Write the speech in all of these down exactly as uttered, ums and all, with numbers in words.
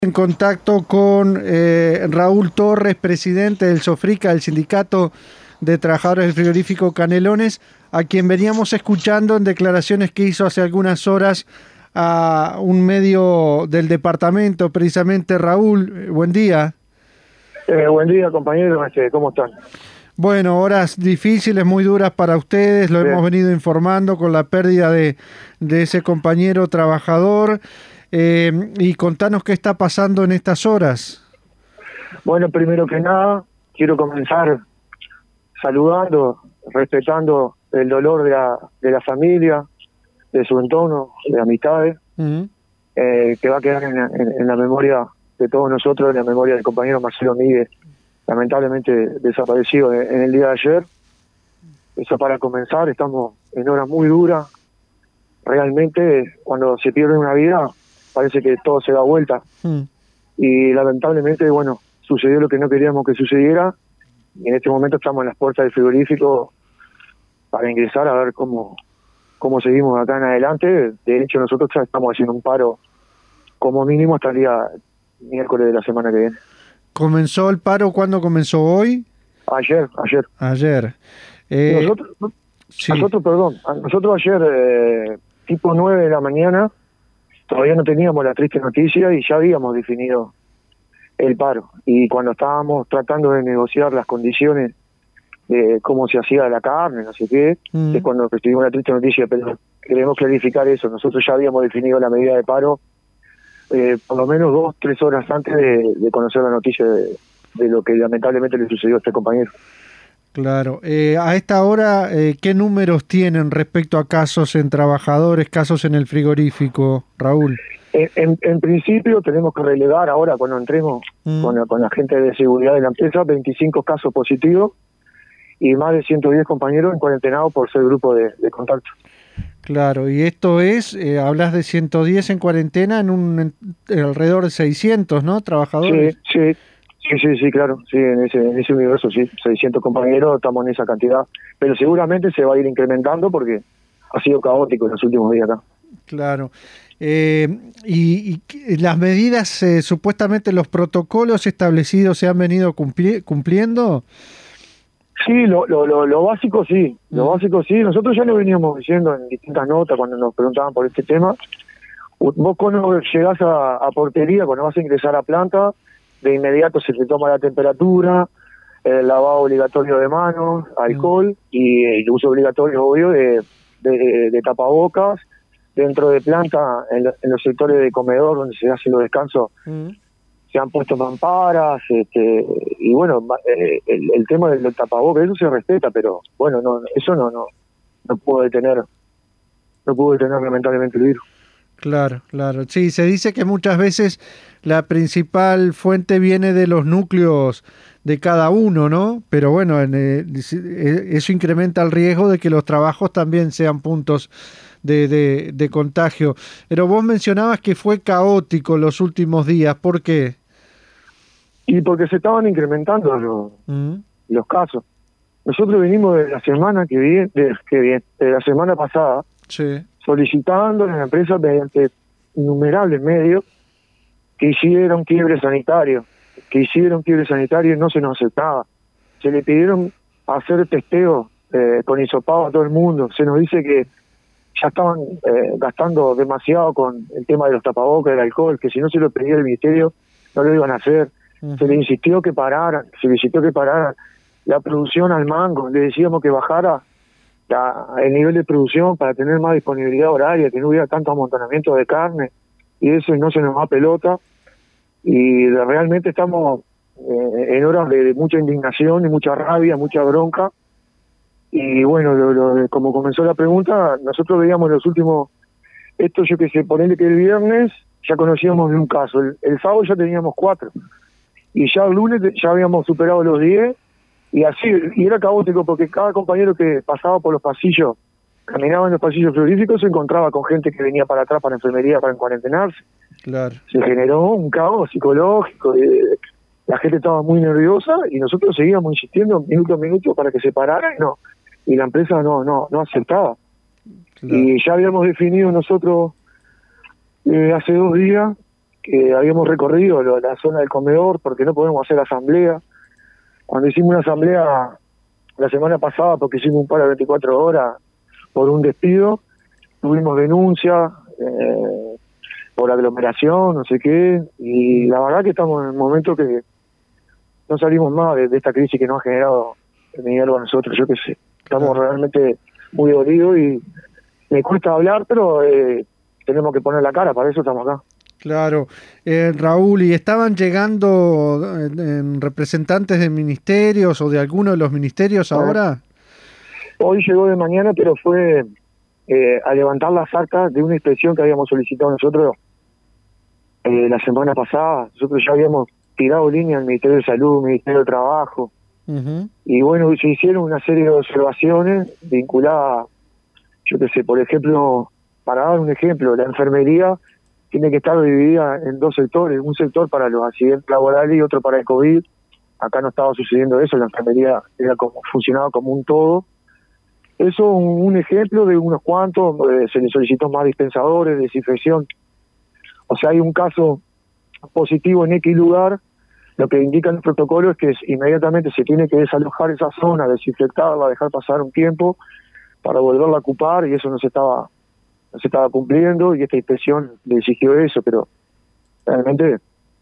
En contacto con eh, Raúl Torres, presidente del SOFRICA, el Sindicato de Trabajadores del Frigorífico Canelones, a quien veníamos escuchando en declaraciones que hizo hace algunas horas a un medio del departamento, precisamente. Raúl, eh, buen día. Eh, buen día, compañeros, este, ¿cómo están? Bueno, horas difíciles, muy duras para ustedes, lo Bien. hemos venido informando con la pérdida de, de ese compañero trabajador. Eh, y contanos qué está pasando en estas horas. Bueno, primero que nada, quiero comenzar saludando, respetando el dolor de la, de la familia, de su entorno, de amistades, uh-huh. eh, que va a quedar en, en, en la memoria de todos nosotros, en la memoria del compañero Marcelo Míguez, lamentablemente desaparecido en, en el día de ayer. Eso para comenzar, estamos en horas muy duras. Realmente, cuando se pierde una vida, parece que todo se da vuelta. Mm. Y lamentablemente, bueno, sucedió lo que no queríamos que sucediera. Y en este momento estamos en las puertas del frigorífico para ingresar a ver cómo, cómo seguimos acá en adelante. De hecho, nosotros ya estamos haciendo un paro como mínimo hasta el día miércoles de la semana que viene. ¿Comenzó el paro? ¿Cuándo comenzó? ¿Hoy? Ayer, ayer. Ayer. Eh, nosotros, sí. nosotros, perdón, nosotros ayer, eh, tipo nueve de la mañana, todavía no teníamos la triste noticia y ya habíamos definido el paro. Y cuando estábamos tratando de negociar las condiciones de cómo se hacía la carne, no sé qué, mm. es cuando recibimos la triste noticia, pero queremos clarificar eso. Nosotros ya habíamos definido la medida de paro eh, por lo menos dos, tres horas antes de, de conocer la noticia de, de lo que lamentablemente le sucedió a este compañero. Claro. Eh, a esta hora, eh, ¿qué números tienen respecto a casos en trabajadores, casos en el frigorífico, Raúl? En, en, en principio tenemos que relevar ahora, cuando entremos mm. con, la, con la gente de seguridad de la empresa, veinticinco casos positivos y más de ciento diez compañeros en cuarentenados por ser grupo de, de contacto. Claro, y esto es, eh, hablas de ciento diez en cuarentena en un en, alrededor de seiscientos, ¿no? Trabajadores. Sí, sí. Sí, sí, sí, claro, sí, en ese, en ese universo sí, seiscientos compañeros, estamos en esa cantidad, pero seguramente se va a ir incrementando porque ha sido caótico en los últimos días acá. Claro, eh, y, y las medidas, eh, supuestamente los protocolos establecidos se han venido cumpli- cumpliendo. Sí, lo, lo, lo, lo básico sí, mm. lo básico sí, nosotros ya lo veníamos diciendo en distintas notas cuando nos preguntaban por este tema. Vos cuando llegás a, a portería, cuando vas a ingresar a planta, de inmediato se te toma la temperatura, el lavado obligatorio de manos, alcohol mm. y el uso obligatorio, obvio, de, de, de tapabocas. Dentro de planta, en, lo, en los sectores de comedor donde se hacen los descansos, mm. se han puesto mamparas, este, y bueno, eh, el, el tema del tapabocas, eso se respeta, pero bueno, no, eso no, no, no pudo detener, no pudo detener lamentablemente el virus. Claro, claro. Sí, se dice que muchas veces la principal fuente viene de los núcleos de cada uno, ¿no? Pero bueno, en, eh, eso incrementa el riesgo de que los trabajos también sean puntos de, de, de contagio. Pero vos mencionabas que fue caótico los últimos días. ¿Por qué? Y porque se estaban incrementando los, ¿Mm? los casos. Nosotros venimos de la semana que viene, de, que viene, de la semana pasada, sí. solicitando a la empresa mediante innumerables medios que hiciera un quiebre sanitario, que hiciera un quiebre sanitario y no se nos aceptaba. Se le pidieron hacer testeo eh, con hisopado a todo el mundo. Se nos dice que ya estaban eh, gastando demasiado con el tema de los tapabocas, del alcohol, que si no se lo pedía el ministerio no lo iban a hacer. Uh-huh. Se le insistió que pararan, se le insistió que pararan la producción al mango, le decíamos que bajara la, el nivel de producción para tener más disponibilidad horaria, que no hubiera tanto amontonamiento de carne, y eso no se nos da pelota, y de, realmente estamos eh, en horas de, de mucha indignación y mucha rabia, mucha bronca, y bueno, lo, lo, como comenzó la pregunta, nosotros veíamos los últimos, esto yo que sé, ponele que el viernes ya conocíamos de un caso, el, el sábado ya teníamos cuatro, y ya el lunes ya habíamos superado los diez, y así, y era caótico porque cada compañero que pasaba por los pasillos, caminaba en los pasillos frigoríficos, se encontraba con gente que venía para atrás para enfermería para encuarentenarse. Claro. Se generó un caos psicológico, eh, la gente estaba muy nerviosa y nosotros seguíamos insistiendo minuto a minuto para que se parara y no, y la empresa no, no, no aceptaba. Claro. Y ya habíamos definido nosotros eh, hace dos días que habíamos recorrido lo- la zona del comedor porque no podemos hacer asamblea. Cuando hicimos una asamblea la semana pasada, porque hicimos un paro de veinticuatro horas por un despido, tuvimos denuncia eh, por aglomeración, no sé qué, y la verdad que estamos en un momento que no salimos más de, de esta crisis que nos ha generado Miguel a nosotros, yo qué sé. Estamos Claro. realmente muy dolidos y me cuesta hablar, pero eh, tenemos que poner la cara, para eso estamos acá. Claro. Eh, Raúl, ¿y estaban llegando eh, en representantes de ministerios o de alguno de los ministerios Bueno, ahora? hoy llegó de mañana, pero fue eh, a levantar las actas de una inspección que habíamos solicitado nosotros eh, la semana pasada. Nosotros ya habíamos tirado línea al Ministerio de Salud, Ministerio de Trabajo, Ujú. y bueno, se hicieron una serie de observaciones vinculadas, yo qué sé, por ejemplo, para dar un ejemplo, la enfermería tiene que estar dividida en dos sectores, un sector para los accidentes laborales y otro para el COVID. Acá no estaba sucediendo eso, la enfermería era como funcionaba como un todo. Eso un, un ejemplo de unos cuantos, eh, se le solicitó más dispensadores, desinfección. O sea, hay un caso positivo en X lugar, lo que indica el protocolo es que inmediatamente se tiene que desalojar esa zona, desinfectarla, dejar pasar un tiempo para volverla a ocupar, y eso no se estaba no se estaba cumpliendo, y esta inspección le exigió eso, pero realmente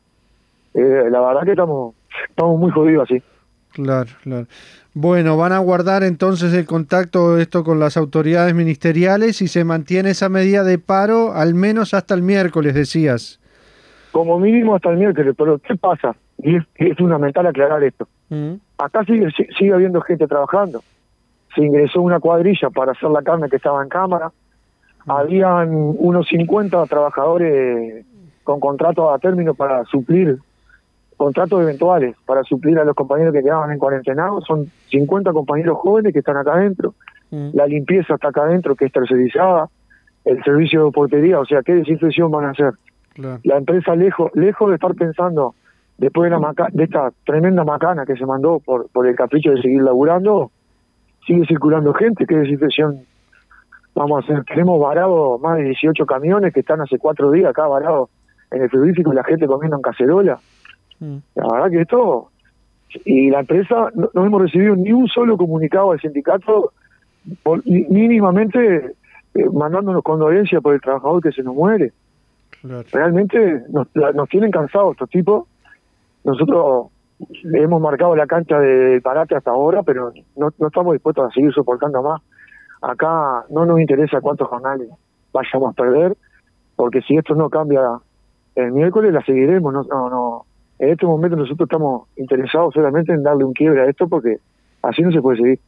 eh, la verdad que estamos estamos muy jodidos así. Claro, claro. Bueno, van a guardar entonces el contacto esto con las autoridades ministeriales y se mantiene esa medida de paro al menos hasta el miércoles, decías. Como mínimo hasta el miércoles, pero ¿qué pasa? Y es, es fundamental aclarar esto. Mm. Acá sigue, si- sigue habiendo gente trabajando. Se ingresó una cuadrilla para hacer la carne que estaba en cámara. Habían unos cincuenta trabajadores con contratos a término para suplir, contratos eventuales, para suplir a los compañeros que quedaban en cuarentenados. Son cincuenta compañeros jóvenes que están acá adentro. Mm. La limpieza está acá adentro, que es tercerizada. El servicio de portería, o sea, ¿qué desinfección van a hacer? Claro. La empresa, lejos lejos de estar pensando, después de, la maca de esta tremenda macana que se mandó por, por el capricho de seguir laburando, sigue circulando gente. ¿Qué desinfección vamos a hacer? Tenemos varado más de dieciocho camiones que están hace cuatro días acá varados en el frigorífico y la gente comiendo en cacerola. Mm. La verdad que esto... Y la empresa, no, no hemos recibido ni un solo comunicado del sindicato, por, ni- mínimamente eh, mandándonos condolencias por el trabajador que se nos muere. Claro. Realmente nos, la- nos tienen cansados estos tipos. Nosotros le hemos marcado la cancha del parate hasta ahora, pero no, no estamos dispuestos a seguir soportando más. Acá no nos interesa cuántos jornales vayamos a perder, porque si esto no cambia el miércoles, la seguiremos. No, no, no. En este momento nosotros estamos interesados solamente en darle un quiebre a esto, porque así no se puede seguir.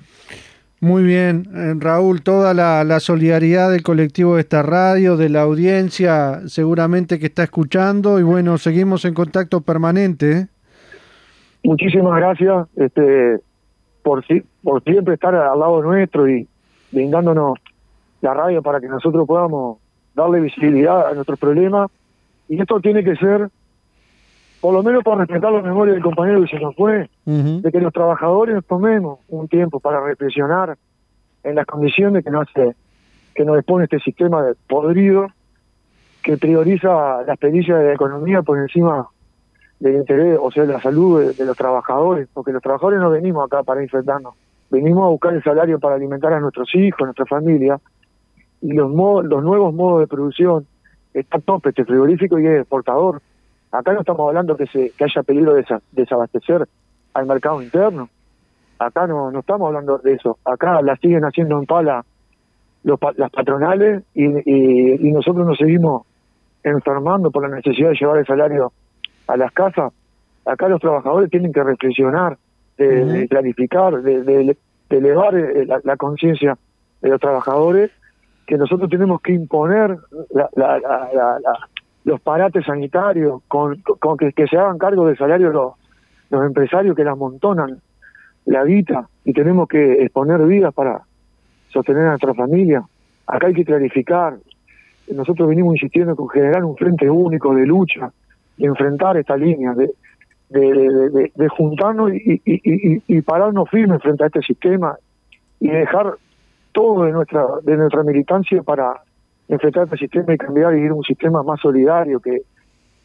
Muy bien, eh, Raúl, toda la, la solidaridad del colectivo de esta radio, de la audiencia, seguramente que está escuchando, y bueno, seguimos en contacto permanente, ¿eh? Muchísimas gracias este, por, si- por siempre estar al lado nuestro y brindándonos la radio para que nosotros podamos darle visibilidad a nuestros problemas. Y esto tiene que ser, por lo menos para respetar la memoria del compañero que se nos fue, Ujú. de que los trabajadores nos tomemos un tiempo para reflexionar en las condiciones que nos, hace- que nos expone este sistema de podrido, que prioriza las pericias de la economía por encima del interés, o sea, de la salud de, de los trabajadores, porque los trabajadores no venimos acá para infectarnos, venimos a buscar el salario para alimentar a nuestros hijos, a nuestra familia, y los modos, los nuevos modos de producción, está a tope este frigorífico y es exportador. Acá no estamos hablando que se que haya peligro de desa- desabastecer al mercado interno. Acá no no estamos hablando de eso. Acá la siguen haciendo en pala los, pa- las patronales y, y, y nosotros nos seguimos enfermando por la necesidad de llevar el salario a las casas. Acá los trabajadores tienen que reflexionar, de, Ujú. de clarificar, de, de- de elevar eh, la, la conciencia de los trabajadores, que nosotros tenemos que imponer la- la- la- la- la- los parates sanitarios, con, con que, que se hagan cargo del salario los, los empresarios que las amontonan la guita, y tenemos que exponer vidas para sostener a nuestra familia. Acá hay que clarificar. Nosotros venimos insistiendo con generar un frente único de lucha y enfrentar esta línea de, de, de, de- de juntarnos y, y, y, y- y pararnos firmes frente a este sistema y dejar todo de nuestra de nuestra militancia para enfrentar este sistema y cambiar y ir a un sistema más solidario, que,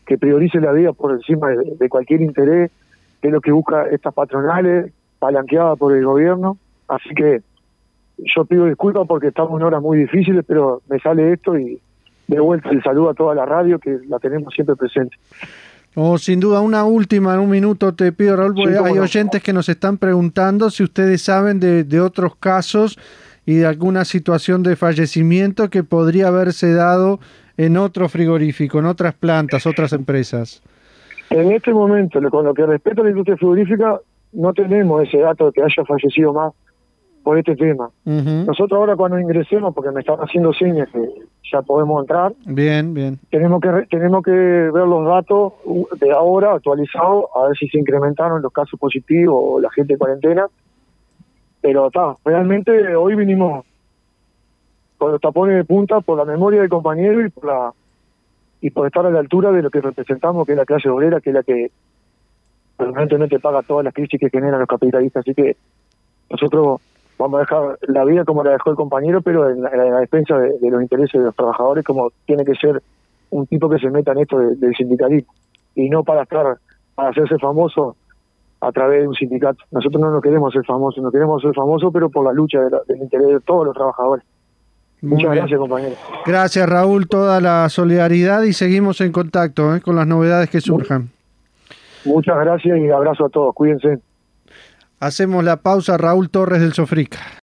que priorice la vida por encima de, de cualquier interés, que es lo que busca estas patronales, palanqueadas por el gobierno. Así que yo pido disculpas porque estamos en horas muy difíciles, pero me sale esto y de vuelta el saludo a toda la radio, que la tenemos siempre presente. Oh, sin duda, una última, en un minuto te pido, Raúl, porque sí, hay no. oyentes que nos están preguntando si ustedes saben de, de otros casos y de alguna situación de fallecimiento que podría haberse dado en otro frigorífico, en otras plantas, otras empresas. En este momento, con lo que respecta a la industria frigorífica, no tenemos ese dato de que haya fallecido más por este tema. Uh-huh. Nosotros ahora cuando ingresemos, porque me están haciendo señas que ya podemos entrar, bien, bien, tenemos que tenemos que ver los datos de ahora actualizados, a ver si se incrementaron los casos positivos o la gente en cuarentena. Pero está, realmente hoy vinimos con los tapones de punta por la memoria del compañero y por la y por estar a la altura de lo que representamos, que es la clase obrera, que es la que permanentemente paga todas las crisis que generan los capitalistas. Así que nosotros vamos a dejar la vida como la dejó el compañero, pero en la, en la defensa de, de los intereses de los trabajadores, como tiene que ser un tipo que se meta en esto de, del sindicalismo, y no para estar, para hacerse famoso a través de un sindicato. Nosotros no nos queremos ser famosos, no queremos ser famosos, pero por la lucha de la, del interés de todos los trabajadores. Muy Muchas bien. Gracias, compañero. Gracias, Raúl, toda la solidaridad y seguimos en contacto ¿eh? con las novedades que surjan. Muchas gracias y abrazo a todos, cuídense. Hacemos la pausa, Raúl Torres del Sofrica.